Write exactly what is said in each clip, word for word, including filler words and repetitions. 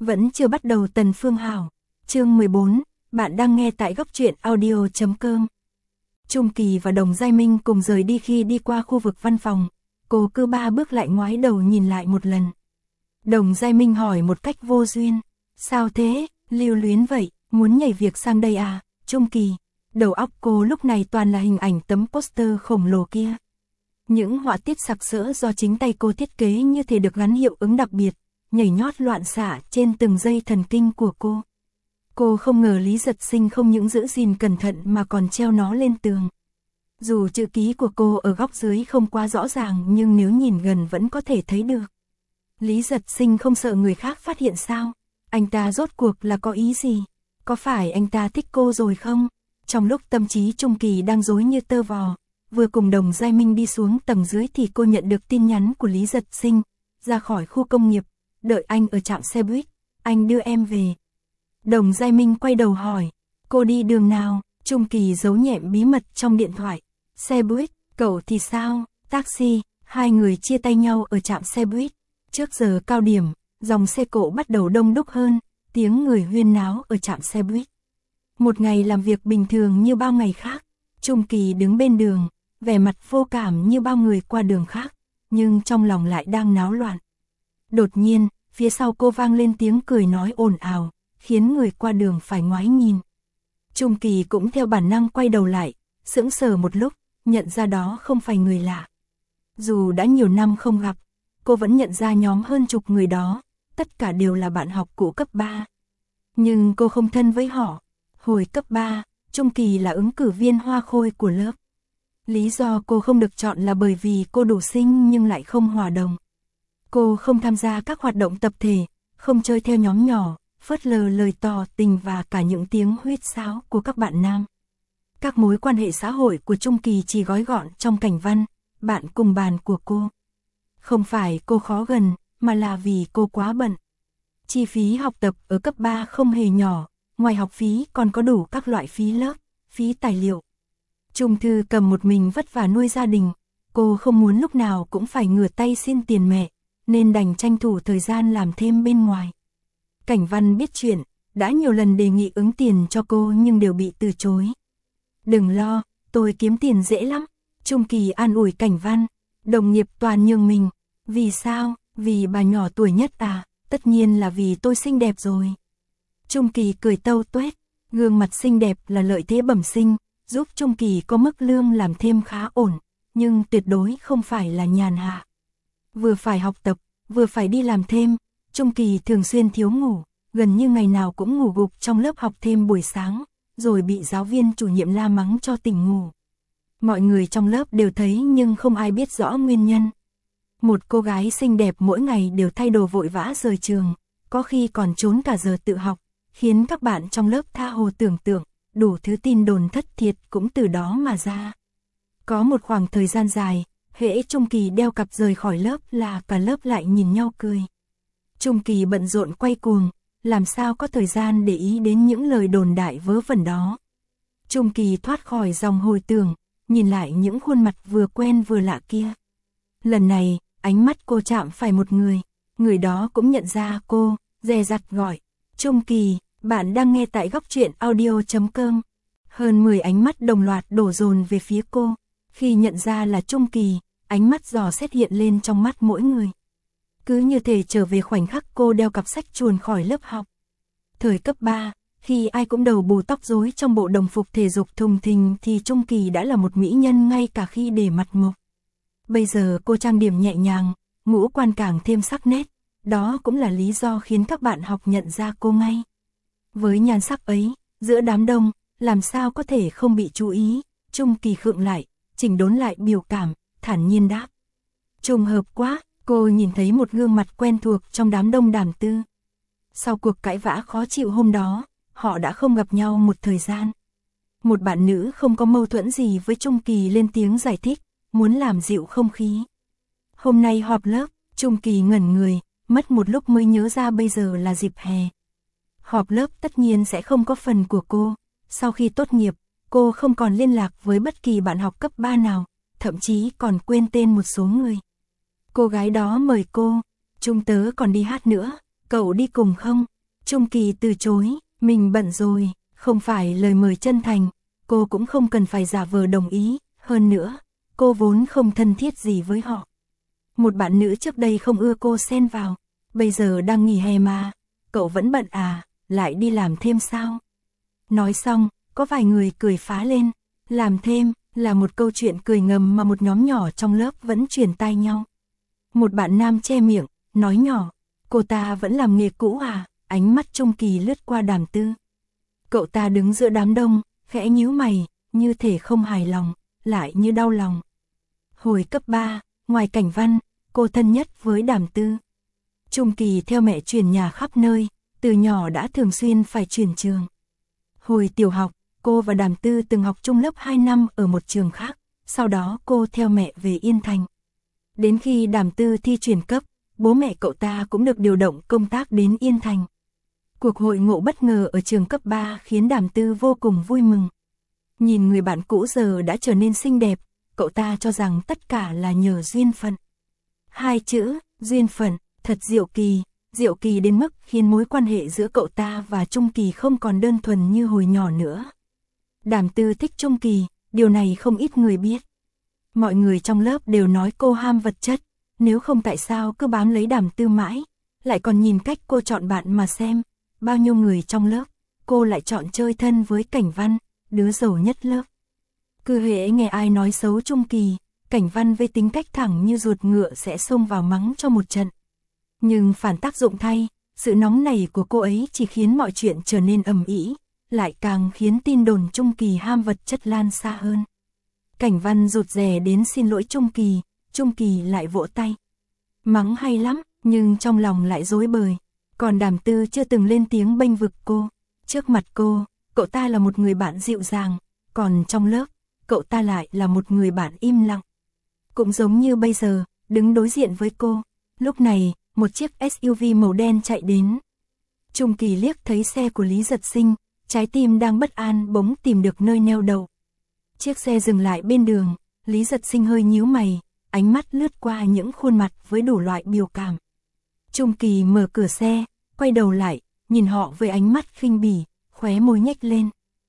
Vẫn chưa bắt đầu Tần Phương Hảo. Chương mười bốn, bạn đang nghe tại góc truyện audio chấm com. Trung Kỳ và Đồng Giai Minh cùng rời đi. Khi đi qua khu vực văn phòng, cô cứ ba bước lại ngoái đầu nhìn lại một lần. Đồng Giai Minh hỏi một cách vô duyên, sao thế, lưu luyến vậy, muốn nhảy việc sang đây à, Trung Kỳ. Đầu óc cô lúc này toàn là hình ảnh tấm poster khổng lồ kia. Những họa tiết sặc sỡ do chính tay cô thiết kế như thể được gắn hiệu ứng đặc biệt, nhảy nhót loạn xạ trên từng dây thần kinh của cô. Cô không ngờ Lý Giật Sinh không những giữ gìn cẩn thận mà còn treo nó lên tường. Dù chữ ký của cô ở góc dưới không quá rõ ràng nhưng nếu nhìn gần vẫn có thể thấy được. Lý Giật Sinh không sợ người khác phát hiện sao? Anh ta rốt cuộc là có ý gì? Có phải anh ta thích cô rồi không? Trong lúc tâm trí Trung Kỳ đang rối như tơ vò, vừa cùng Đồng Giai Minh đi xuống tầng dưới thì cô nhận được tin nhắn của Lý Giật Sinh, ra khỏi khu công nghiệp, đợi anh ở trạm xe buýt, anh đưa em về. Đồng Giai Minh quay đầu hỏi, cô đi đường nào? Trung Kỳ giấu nhẹm bí mật trong điện thoại. Xe buýt, cậu thì sao? Taxi. Hai người chia tay nhau ở trạm xe buýt. Trước giờ cao điểm, dòng xe cộ bắt đầu đông đúc hơn, tiếng người huyên náo ở trạm xe buýt. Một ngày làm việc bình thường như bao ngày khác, Trung Kỳ đứng bên đường, vẻ mặt vô cảm như bao người qua đường khác, nhưng trong lòng lại đang náo loạn. Đột nhiên, phía sau cô vang lên tiếng cười nói ồn ào, khiến người qua đường phải ngoái nhìn. Trung Kỳ cũng theo bản năng quay đầu lại, sững sờ một lúc, nhận ra đó không phải người lạ. Dù đã nhiều năm không gặp, cô vẫn nhận ra nhóm hơn chục người đó, tất cả đều là bạn học cũ cấp ba. Nhưng cô không thân với họ. Hồi cấp ba, Trung Kỳ là ứng cử viên hoa khôi của lớp. Lý do cô không được chọn là bởi vì cô đủ xinh nhưng lại không hòa đồng. Cô không tham gia các hoạt động tập thể, không chơi theo nhóm nhỏ, phớt lờ lời tỏ tình và cả những tiếng huýt sáo của các bạn nam. Các mối quan hệ xã hội của Trung Kỳ chỉ gói gọn trong Cảnh Văn, bạn cùng bàn của cô. Không phải cô khó gần, mà là vì cô quá bận. Chi phí học tập ở cấp ba không hề nhỏ, ngoài học phí còn có đủ các loại phí lớp, phí tài liệu. Trung Thư cầm một mình vất vả nuôi gia đình, cô không muốn lúc nào cũng phải ngửa tay xin tiền mẹ, nên đành tranh thủ thời gian làm thêm bên ngoài. Cảnh Văn biết chuyện, đã nhiều lần đề nghị ứng tiền cho cô nhưng đều bị từ chối. Đừng lo, tôi kiếm tiền dễ lắm. Trung Kỳ an ủi Cảnh Văn, đồng nghiệp toàn nhường mình. Vì sao? Vì bà nhỏ tuổi nhất à? Tất nhiên là vì tôi xinh đẹp rồi. Trung Kỳ cười tâu tuét, gương mặt xinh đẹp là lợi thế bẩm sinh, giúp Trung Kỳ có mức lương làm thêm khá ổn, nhưng tuyệt đối không phải là nhàn hạ. Vừa phải học tập, vừa phải đi làm thêm, Trung Kỳ thường xuyên thiếu ngủ, gần như ngày nào cũng ngủ gục trong lớp học thêm buổi sáng, rồi bị giáo viên chủ nhiệm la mắng cho tỉnh ngủ. Mọi người trong lớp đều thấy nhưng không ai biết rõ nguyên nhân. Một cô gái xinh đẹp mỗi ngày đều thay đồ vội vã rời trường, có khi còn trốn cả giờ tự học, khiến các bạn trong lớp tha hồ tưởng tượng, đủ thứ tin đồn thất thiệt cũng từ đó mà ra. Có một khoảng thời gian dài, hễ Trung Kỳ đeo cặp rời khỏi lớp là cả lớp lại nhìn nhau cười. Trung Kỳ bận rộn quay cuồng, làm sao có thời gian để ý đến những lời đồn đại vớ vẩn đó. Trung Kỳ thoát khỏi dòng hồi tưởng, nhìn lại những khuôn mặt vừa quen vừa lạ kia. Lần này, ánh mắt cô chạm phải một người, người đó cũng nhận ra cô, dè dặt gọi, Trung Kỳ, bạn đang nghe tại góc truyện audio chấm com. Hơn mười ánh mắt đồng loạt đổ dồn về phía cô, khi nhận ra là Trung Kỳ, ánh mắt dò xét hiện lên trong mắt mỗi người. Cứ như thể trở về khoảnh khắc cô đeo cặp sách chuồn khỏi lớp học. Thời cấp ba, khi ai cũng đầu bù tóc rối trong bộ đồng phục thể dục thùng thình thì Trung Kỳ đã là một mỹ nhân ngay cả khi để mặt mộc. Bây giờ cô trang điểm nhẹ nhàng, ngũ quan càng thêm sắc nét, đó cũng là lý do khiến các bạn học nhận ra cô ngay. Với nhan sắc ấy, giữa đám đông, làm sao có thể không bị chú ý, Trung Kỳ khựng lại, chỉnh đốn lại biểu cảm, thản nhiên đáp. Trùng hợp quá, cô nhìn thấy một gương mặt quen thuộc trong đám đông đàm tư. Sau cuộc cãi vã khó chịu hôm đó, họ đã không gặp nhau một thời gian. Một bạn nữ không có mâu thuẫn gì với Trung Kỳ lên tiếng giải thích, muốn làm dịu không khí. Hôm nay họp lớp, Trung Kỳ ngẩn người, mất một lúc mới nhớ ra bây giờ là dịp hè. Họp lớp tất nhiên sẽ không có phần của cô. Sau khi tốt nghiệp, cô không còn liên lạc với bất kỳ bạn học cấp ba nào, thậm chí còn quên tên một số người. Cô gái đó mời cô, chúng tớ còn đi hát nữa, cậu đi cùng không? Trung Kỳ từ chối, mình bận rồi, không phải lời mời chân thành, cô cũng không cần phải giả vờ đồng ý, hơn nữa, cô vốn không thân thiết gì với họ. Một bạn nữ trước đây không ưa cô xen vào, bây giờ đang nghỉ hè mà, cậu vẫn bận à, lại đi làm thêm sao? Nói xong, có vài người cười phá lên, làm thêm là một câu chuyện cười ngầm mà một nhóm nhỏ trong lớp vẫn truyền tai nhau. Một bạn nam che miệng, nói nhỏ, cô ta vẫn làm nghề cũ à, ánh mắt Trung Kỳ lướt qua Đàm Tư. Cậu ta đứng giữa đám đông, khẽ nhíu mày, như thể không hài lòng, lại như đau lòng. Hồi cấp ba, ngoài Cảnh Văn, cô thân nhất với Đàm Tư. Trung Kỳ theo mẹ chuyển nhà khắp nơi, từ nhỏ đã thường xuyên phải chuyển trường. Hồi tiểu học, cô và Đàm Tư từng học chung lớp hai năm ở một trường khác, sau đó cô theo mẹ về Yên Thành. Đến khi Đàm Tư thi chuyển cấp, bố mẹ cậu ta cũng được điều động công tác đến Yên Thành. Cuộc hội ngộ bất ngờ ở trường cấp ba khiến Đàm Tư vô cùng vui mừng. Nhìn người bạn cũ giờ đã trở nên xinh đẹp, cậu ta cho rằng tất cả là nhờ duyên phận. Hai chữ, duyên phận, thật diệu kỳ, diệu kỳ đến mức khiến mối quan hệ giữa cậu ta và Trung Kỳ không còn đơn thuần như hồi nhỏ nữa. Đàm Tư thích Trung Kỳ, điều này không ít người biết. Mọi người trong lớp đều nói cô ham vật chất, nếu không tại sao cứ bám lấy Đàm Tư mãi, lại còn nhìn cách cô chọn bạn mà xem, bao nhiêu người trong lớp, cô lại chọn chơi thân với Cảnh Văn, đứa giàu nhất lớp. Cứ hễ nghe ai nói xấu Trung Kỳ, Cảnh Văn với tính cách thẳng như ruột ngựa sẽ xông vào mắng cho một trận. Nhưng phản tác dụng thay, sự nóng nảy của cô ấy chỉ khiến mọi chuyện trở nên ầm ĩ, lại càng khiến tin đồn Trung Kỳ ham vật chất lan xa hơn. Cảnh Văn rụt rè đến xin lỗi Trung Kỳ, Trung Kỳ lại vỗ tay. Mắng hay lắm, nhưng trong lòng lại rối bời. Còn Đàm Tư chưa từng lên tiếng bênh vực cô. Trước mặt cô, cậu ta là một người bạn dịu dàng, còn trong lớp, cậu ta lại là một người bạn im lặng. Cũng giống như bây giờ, đứng đối diện với cô. Lúc này, một chiếc ét u vê màu đen chạy đến. Trung Kỳ liếc thấy xe của Lý Giật Sinh, trái tim đang bất an bỗng tìm được nơi neo đậu. Chiếc xe dừng lại bên đường, Lý Giật Sinh hơi nhíu mày, ánh mắt lướt qua những khuôn mặt với đủ loại biểu cảm. Trung Kỳ mở cửa xe, quay đầu lại, nhìn họ với ánh mắt khinh bỉ, khóe môi nhếch lên.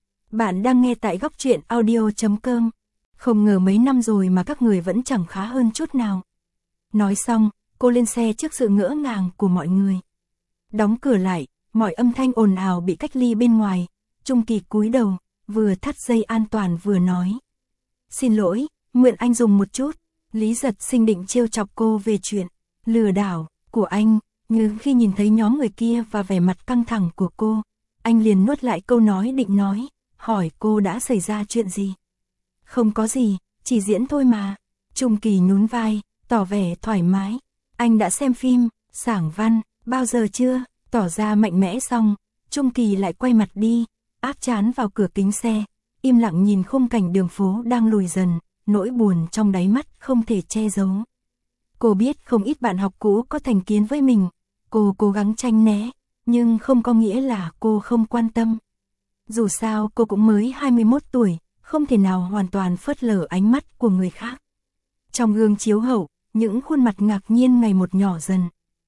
Bạn đang nghe tại góc truyện audio chấm com. Không ngờ mấy năm rồi mà các người vẫn chẳng khá hơn chút nào. Nói xong, cô lên xe trước sự ngỡ ngàng của mọi người. Đóng cửa lại, mọi âm thanh ồn ào bị cách ly bên ngoài. Trung Kỳ cúi đầu, vừa thắt dây an toàn vừa nói. Xin lỗi, mượn anh dùng một chút. Lý Giật Sinh định trêu chọc cô về chuyện lừa đảo của anh, nhưng khi nhìn thấy nhóm người kia và vẻ mặt căng thẳng của cô, anh liền nuốt lại câu nói định nói, hỏi cô đã xảy ra chuyện gì. Không có gì, chỉ diễn thôi mà. Trung Kỳ nhún vai, tỏ vẻ thoải mái. Anh đã xem phim Sảng Văn bao giờ chưa? Tỏ ra mạnh mẽ xong, Trung Kỳ lại quay mặt đi, áp trán vào cửa kính xe, im lặng nhìn khung cảnh đường phố đang lùi dần, nỗi buồn trong đáy mắt không thể che giấu. Cô biết không ít bạn học cũ có thành kiến với mình, cô cố gắng tránh né, nhưng không có nghĩa là cô không quan tâm. Dù sao cô cũng mới hai mươi mốt tuổi, không thể nào hoàn toàn phớt lờ ánh mắt của người khác. Trong gương chiếu hậu, những khuôn mặt ngạc nhiên ngày một nhỏ dần.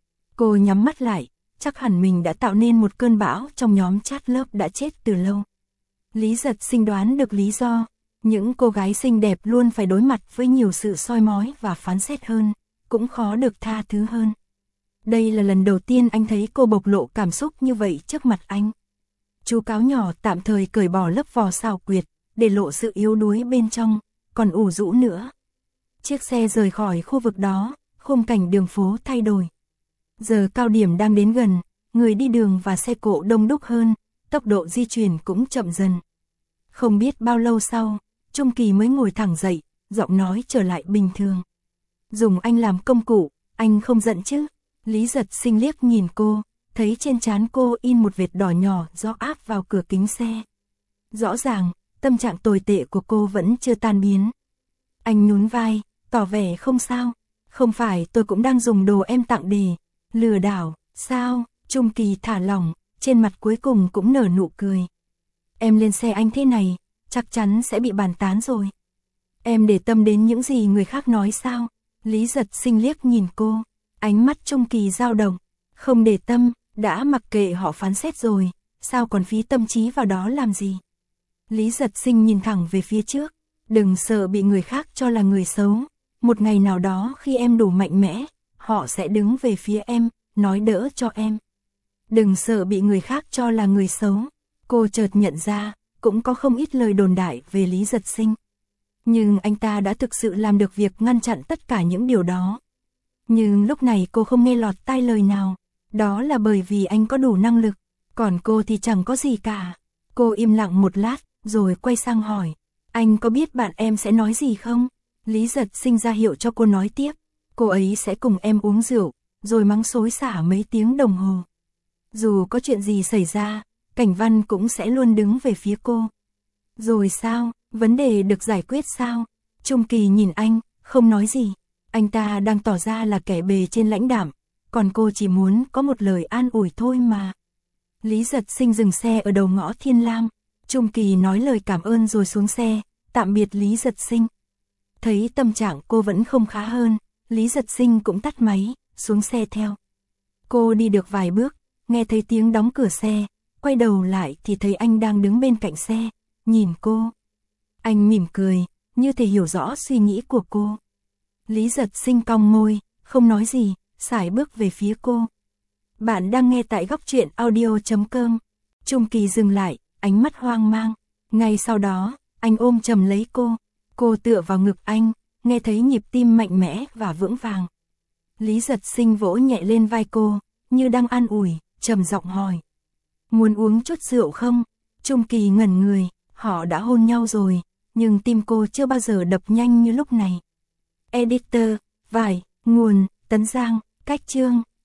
Cô nhắm mắt lại, chắc hẳn mình đã tạo nên một cơn bão trong nhóm chat lớp đã chết từ lâu. Lý Giật Sinh đoán được lý do, những cô gái xinh đẹp luôn phải đối mặt với nhiều sự soi mói và phán xét hơn, cũng khó được tha thứ hơn. Đây là lần đầu tiên anh thấy cô bộc lộ cảm xúc như vậy trước mặt anh. Chú cáo nhỏ tạm thời cởi bỏ lớp vỏ xào quyệt, để lộ sự yếu đuối bên trong, còn ủ rũ nữa. Chiếc xe rời khỏi khu vực đó, khung cảnh đường phố thay đổi. Giờ cao điểm đang đến gần, người đi đường và xe cộ đông đúc hơn, tốc độ di chuyển cũng chậm dần. Không biết bao lâu sau, Trung Kỳ mới ngồi thẳng dậy, giọng nói trở lại bình thường. Dùng anh làm công cụ, anh không giận chứ? Lý Giật Sinh liếc nhìn cô, thấy trên trán cô in một vệt đỏ nhỏ do áp vào cửa kính xe. Rõ ràng, tâm trạng tồi tệ của cô vẫn chưa tan biến. Anh nhún vai, tỏ vẻ không sao. Không phải tôi cũng đang dùng đồ em tặng để lừa đảo, sao? Trung Kỳ thả lỏng, trên mặt cuối cùng cũng nở nụ cười. Em lên xe anh thế này, chắc chắn sẽ bị bàn tán rồi. Em để tâm đến những gì người khác nói sao? Lý Giật Sinh liếc nhìn cô, ánh mắt Trung Kỳ dao động. Không để tâm, Đã mặc kệ họ phán xét rồi, sao còn phí tâm trí vào đó làm gì? Lý Giật Sinh nhìn thẳng về phía trước, đừng sợ bị người khác cho là người xấu. Một ngày nào đó khi em đủ mạnh mẽ, họ sẽ đứng về phía em, nói đỡ cho em. Đừng sợ bị người khác cho là người xấu. Cô chợt nhận ra, cũng có không ít lời đồn đại về Lý Giật Sinh. Nhưng anh ta đã thực sự làm được việc ngăn chặn tất cả những điều đó. Nhưng lúc này cô không nghe lọt tai lời nào. Đó là bởi vì anh có đủ năng lực, còn cô thì chẳng có gì cả. Cô im lặng một lát, rồi quay sang hỏi. Anh có biết bạn em sẽ nói gì không? Lý Giật Sinh ra hiệu cho cô nói tiếp. Cô ấy sẽ cùng em uống rượu, rồi mắng xối xả mấy tiếng đồng hồ. Dù có chuyện gì xảy ra, Cảnh Văn cũng sẽ luôn đứng về phía cô. Rồi sao, vấn đề được giải quyết sao? Trung Kỳ nhìn anh, không nói gì. Anh ta đang tỏ ra là kẻ bề trên lãnh đạm, còn cô chỉ muốn có một lời an ủi thôi mà. Lý Giật Sinh dừng xe ở đầu ngõ Thiên Lam. Trung Kỳ nói lời cảm ơn rồi xuống xe, tạm biệt Lý Giật Sinh. Thấy tâm trạng cô vẫn không khá hơn, Lý Giật Sinh cũng tắt máy, xuống xe theo. Cô đi được vài bước, nghe thấy tiếng đóng cửa xe, quay đầu lại thì thấy anh đang đứng bên cạnh xe, nhìn cô. Anh mỉm cười, như thể hiểu rõ suy nghĩ của cô. Lý Giật Sinh cong môi, không nói gì, sải bước về phía cô. Bạn đang nghe tại góc truyện audio chấm com. Trung Kỳ dừng lại, ánh mắt hoang mang. Ngay sau đó, anh ôm chầm lấy cô. Cô tựa vào ngực anh, nghe thấy nhịp tim mạnh mẽ và vững vàng. Lý Giật Sinh vỗ nhẹ lên vai cô, như đang an ủi, trầm giọng hỏi. Muốn uống chút rượu không? Trung Kỳ ngẩn người, họ đã hôn nhau rồi, nhưng tim cô chưa bao giờ đập nhanh như lúc này. Editor, vải, nguồn, Tấn Giang, cách chương.